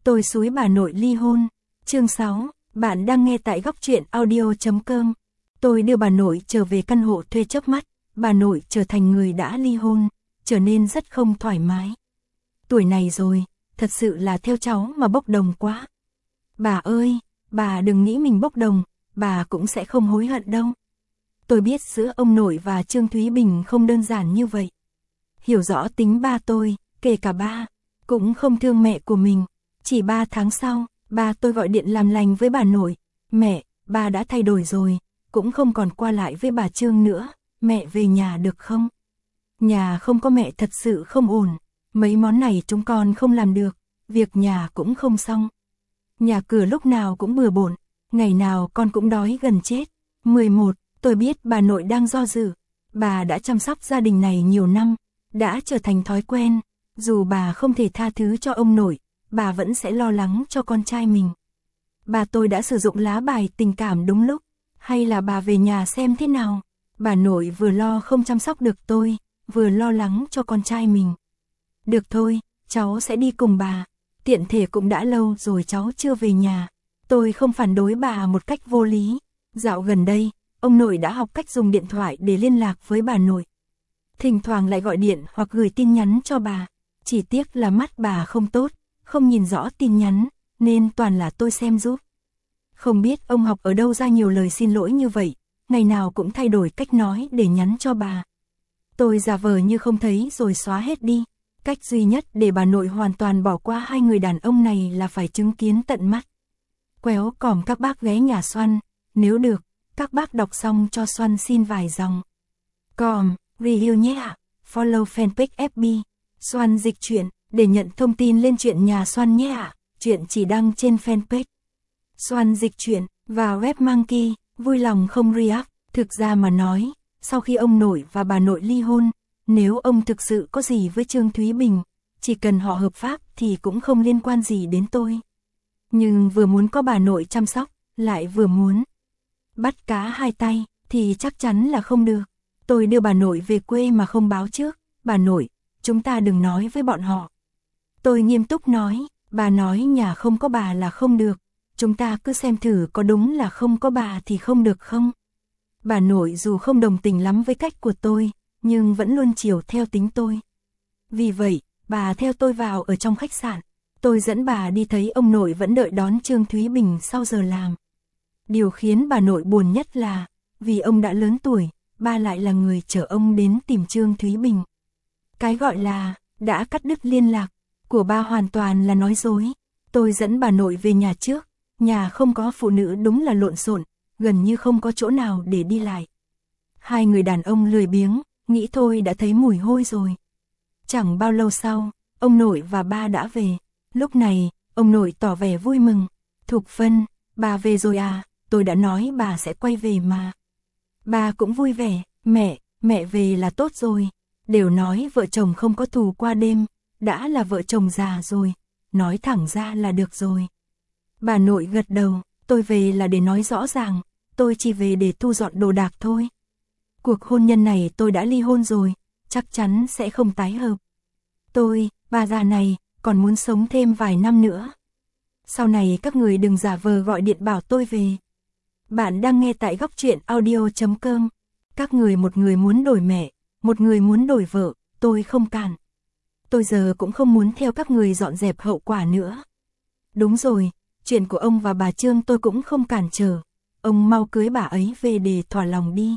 Tôi xúi bà nội ly hôn. Chương 6, bạn đang nghe tại góc truyện audio.com. Tôi đưa bà nội trở về căn hộ thuê chớp mắt, bà nội trở thành người đã ly hôn, trở nên rất không thoải mái. Tuổi này rồi, thật sự là theo cháu mà bốc đồng quá. Bà ơi, bà đừng nghĩ mình bốc đồng, bà cũng sẽ không hối hận đâu. Tôi biết giữa ông nội và Trương Thúy Bình không đơn giản như vậy. Hiểu rõ tính ba tôi, kể cả ba, cũng không thương mẹ của mình. Chỉ 3 tháng sau, ba tôi gọi điện làm lành với bà nội. Mẹ, ba đã thay đổi rồi, cũng không còn qua lại với bà Trương nữa, mẹ về nhà được không? Nhà không có mẹ thật sự không ổn, mấy món này chúng con không làm được, việc nhà cũng không xong. Nhà cửa lúc nào cũng bừa bộn, ngày nào con cũng đói gần chết. 11, tôi biết bà nội đang do dự, bà đã chăm sóc gia đình này nhiều năm, đã trở thành thói quen, dù bà không thể tha thứ cho ông nội, bà vẫn sẽ lo lắng cho con trai mình. Bà tôi đã sử dụng lá bài tình cảm đúng lúc, hay là bà về nhà xem thế nào? Bà nội vừa lo không chăm sóc được tôi, vừa lo lắng cho con trai mình. Được thôi, cháu sẽ đi cùng bà, tiện thể cũng đã lâu rồi cháu chưa về nhà. Tôi không phản đối bà một cách vô lý. Dạo gần đây, ông nội đã học cách dùng điện thoại để liên lạc với bà nội. Thỉnh thoảng lại gọi điện hoặc gửi tin nhắn cho bà. Chỉ tiếc là mắt bà không tốt, không nhìn rõ tin nhắn, nên toàn là tôi xem giúp. Không biết ông học ở đâu ra nhiều lời xin lỗi như vậy, ngày nào cũng thay đổi cách nói để nhắn cho bà. Tôi giả vờ như không thấy rồi xóa hết đi. Cách duy nhất để bà nội hoàn toàn bỏ qua hai người đàn ông này là phải chứng kiến tận mắt. Quéo còm các bác ghé nhà Xoăn, nếu được, các bác đọc xong cho Xoăn xin vài dòng. Còm, review nhé ạ, follow fanpage FB, Xoăn dịch truyện, để nhận thông tin lên chuyện nhà Xoăn nhé ạ, chuyện chỉ đăng trên fanpage. Xoăn dịch truyện, và web Monkey, vui lòng không react. Thực ra mà nói, sau khi ông nội và bà nội ly hôn, nếu ông thực sự có gì với Trương Thúy Bình, chỉ cần họ hợp pháp thì cũng không liên quan gì đến tôi. Nhưng vừa muốn có bà nội chăm sóc, lại vừa muốn bắt cá hai tay, thì chắc chắn là không được. Tôi đưa bà nội về quê mà không báo trước. Bà nội, chúng ta đừng nói với bọn họ. Tôi nghiêm túc nói, bà nói nhà không có bà là không được. Chúng ta cứ xem thử có đúng là không có bà thì không được không? Bà nội dù không đồng tình lắm với cách của tôi, nhưng vẫn luôn chiều theo tính tôi. Vì vậy, bà theo tôi vào ở trong khách sạn. Tôi dẫn bà đi thấy ông nội vẫn đợi đón Trương Thúy Bình sau giờ làm. Điều khiến bà nội buồn nhất là, vì ông đã lớn tuổi, ba lại là người chở ông đến tìm Trương Thúy Bình. Cái gọi là, đã cắt đứt liên lạc, của ba hoàn toàn là nói dối. Tôi dẫn bà nội về nhà trước, nhà không có phụ nữ đúng là lộn xộn, gần như không có chỗ nào để đi lại. Hai người đàn ông lười biếng, nghĩ thôi đã thấy mùi hôi rồi. Chẳng bao lâu sau, ông nội và ba đã về. Lúc này, ông nội tỏ vẻ vui mừng. Thục Phân, bà về rồi à, tôi đã nói bà sẽ quay về mà. Bà cũng vui vẻ, mẹ về là tốt rồi. Đều nói vợ chồng không có thù qua đêm, đã là vợ chồng già rồi, nói thẳng ra là được rồi. Bà nội gật đầu, tôi về là để nói rõ ràng, tôi chỉ về để thu dọn đồ đạc thôi. Cuộc hôn nhân này tôi đã ly hôn rồi, chắc chắn sẽ không tái hợp. Tôi, bà già này, còn muốn sống thêm vài năm nữa. Sau này các người đừng giả vờ gọi điện bảo tôi về. Bạn đang nghe tại góc truyện audio.com. Các người, một người muốn đổi mẹ, một người muốn đổi vợ, tôi không cản. Tôi giờ cũng không muốn theo các người dọn dẹp hậu quả nữa. Đúng rồi, chuyện của ông và bà Trương tôi cũng không cản trở. Ông mau cưới bà ấy về để thỏa lòng đi.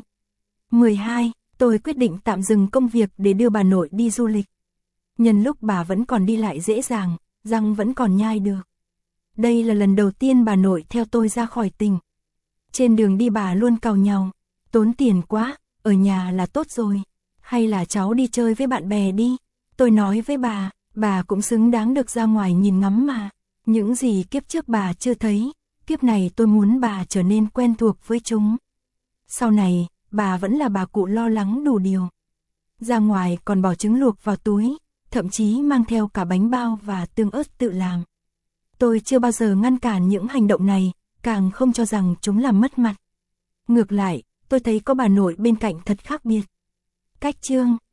12. Tôi quyết định tạm dừng công việc để đưa bà nội đi du lịch. Nhân lúc bà vẫn còn đi lại dễ dàng, răng vẫn còn nhai được. Đây là lần đầu tiên bà nội theo tôi ra khỏi tỉnh. Trên đường đi bà luôn càu nhàu, tốn tiền quá, ở nhà là tốt rồi. Hay là cháu đi chơi với bạn bè đi. Tôi nói với bà cũng xứng đáng được ra ngoài nhìn ngắm mà. Những gì kiếp trước bà chưa thấy, kiếp này tôi muốn bà trở nên quen thuộc với chúng. Sau này, bà vẫn là bà cụ lo lắng đủ điều. Ra ngoài còn bỏ trứng luộc vào túi, thậm chí mang theo cả bánh bao và tương ớt tự làm. Tôi chưa bao giờ ngăn cản những hành động này, càng không cho rằng chúng làm mất mặt. Ngược lại, tôi thấy có bà nội bên cạnh thật khác biệt. Cách Trương,